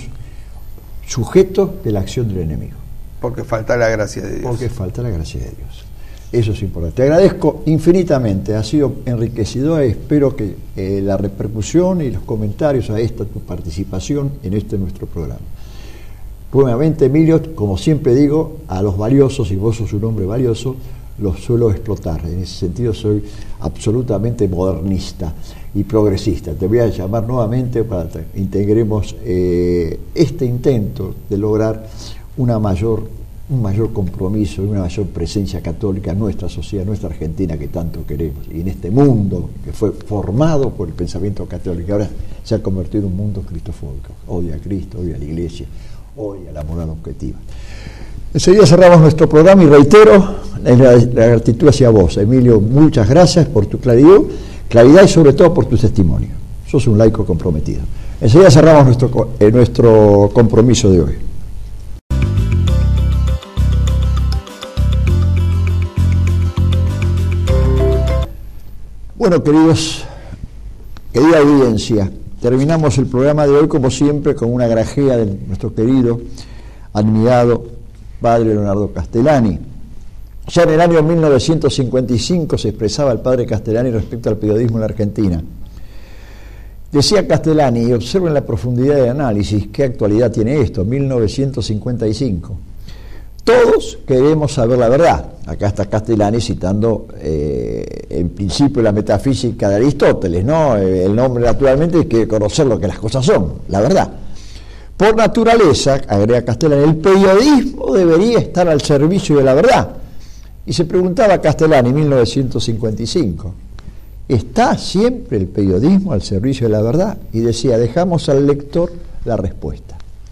sujetos de la acción del enemigo. Porque falta la gracia de Dios. Porque falta la gracia de Dios. Eso es importante. Te agradezco infinitamente, ha sido enriquecedor. Espero que eh, la repercusión y los comentarios a esta tu participación en este nuestro programa. Nuevamente, Emilio, como siempre digo, a los valiosos, y vos sos un hombre valioso, los suelo explotar. En ese sentido soy absolutamente modernista y progresista. Te voy a llamar nuevamente para que integremos eh, este intento de lograr una mayor, un mayor compromiso y una mayor presencia católica en nuestra sociedad, en nuestra Argentina que tanto queremos, y en este mundo que fue formado por el pensamiento católico, ahora se ha convertido en un mundo cristofóbico. Odia a Cristo, odia a la Iglesia, odia a la moral objetiva. Enseguida cerramos nuestro programa y reitero la, la gratitud hacia vos, Emilio. Muchas gracias por tu claridad, claridad y sobre todo por tu testimonio. Sos un laico comprometido. Enseguida cerramos nuestro, eh, nuestro compromiso de hoy. Bueno, queridos, querida audiencia, terminamos el programa de hoy como siempre con una grajea de nuestro querido, admirado padre Leonardo Castellani. Ya en el año mil novecientos cincuenta y cinco se expresaba el padre Castellani respecto al periodismo en la Argentina. Decía Castellani, y observen la profundidad de análisis, qué actualidad tiene esto, mil novecientos cincuenta y cinco. Todos queremos saber la verdad. Acá está Castellani citando eh, el principio de la metafísica de Aristóteles, ¿no? El nombre naturalmente es que conocer lo que las cosas son, la verdad. Por naturaleza, agrega Castellani, el periodismo debería estar al servicio de la verdad. Y se preguntaba Castellani en mil novecientos cincuenta y cinco, ¿está siempre el periodismo al servicio de la verdad? Y decía, dejamos al lector la respuesta.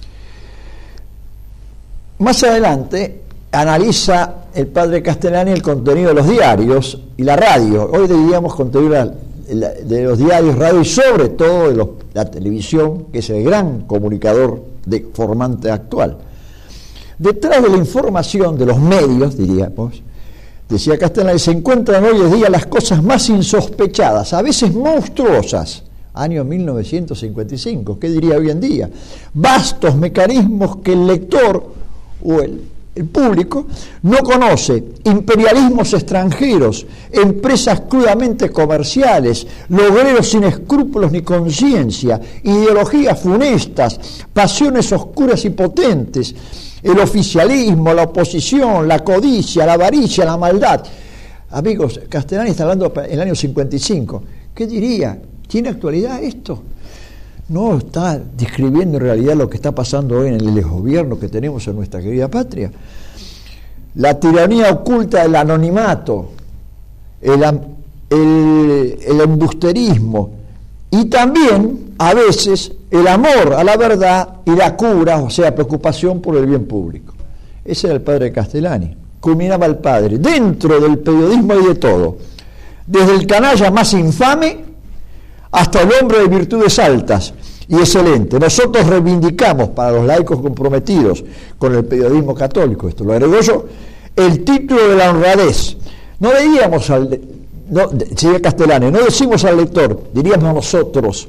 Más adelante analiza el padre Castellani el contenido de los diarios y la radio. Hoy diríamos contenido de los diarios, radio y sobre todo de los, la televisión, que es el gran comunicador de formante actual. Detrás de la información de los medios, diríamos, decía Castellani, se encuentran hoy en día las cosas más insospechadas, a veces monstruosas. Año mil novecientos cincuenta y cinco, ¿qué diría hoy en día? Vastos mecanismos que el lector o el, el público no conoce, imperialismos extranjeros, empresas crudamente comerciales, logreros sin escrúpulos ni conciencia, ideologías funestas, pasiones oscuras y potentes, el oficialismo, la oposición, la codicia, la avaricia, la maldad. Amigos, Castellani está hablando en el año cincuenta y cinco. ¿Qué diría? ¿Tiene actualidad esto? No está describiendo en realidad lo que está pasando hoy en el gobierno que tenemos en nuestra querida patria. La tiranía oculta del anonimato, el, el, el embusterismo y también, a veces, el amor a la verdad y la cura, o sea, preocupación por el bien público. Ese era el padre Castellani. Culminaba el padre. Dentro del periodismo hay de todo. Desde el canalla más infame hasta el hombre de virtudes altas y excelente. Nosotros reivindicamos para los laicos comprometidos con el periodismo católico, esto lo agrego yo, el título de la honradez. No diríamos al, no, sigue Castellani, no decimos al lector, diríamos nosotros,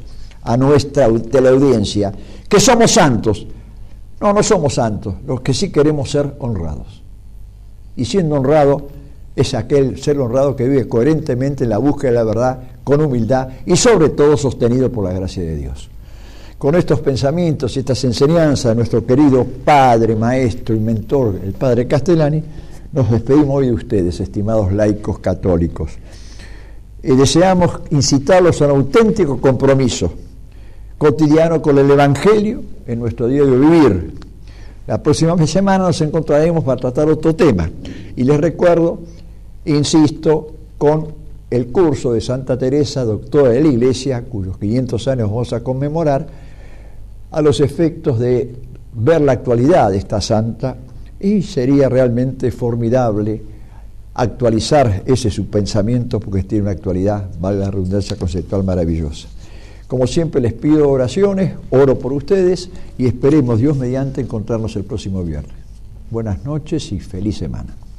a nuestra teleaudiencia que somos santos. No, no somos santos, los que sí queremos ser honrados. Y siendo honrado es aquel ser honrado que vive coherentemente en la búsqueda de la verdad, con humildad y sobre todo sostenido por la gracia de Dios. Con estos pensamientos y estas enseñanzas de nuestro querido Padre, Maestro y Mentor, el Padre Castellani, nos despedimos hoy de ustedes, estimados laicos católicos. Y deseamos incitarlos a un auténtico compromiso cotidiano con el Evangelio en nuestro diario vivir. La próxima semana nos encontraremos para tratar otro tema. Y les recuerdo, insisto, con el curso de Santa Teresa, doctora de la Iglesia, cuyos quinientos años vamos a conmemorar, a los efectos de ver la actualidad de esta santa, y sería realmente formidable actualizar ese su pensamiento, porque tiene una actualidad, valga la redundancia conceptual, maravillosa. Como siempre les pido oraciones, oro por ustedes y esperemos Dios mediante encontrarnos el próximo viernes. Buenas noches y feliz semana.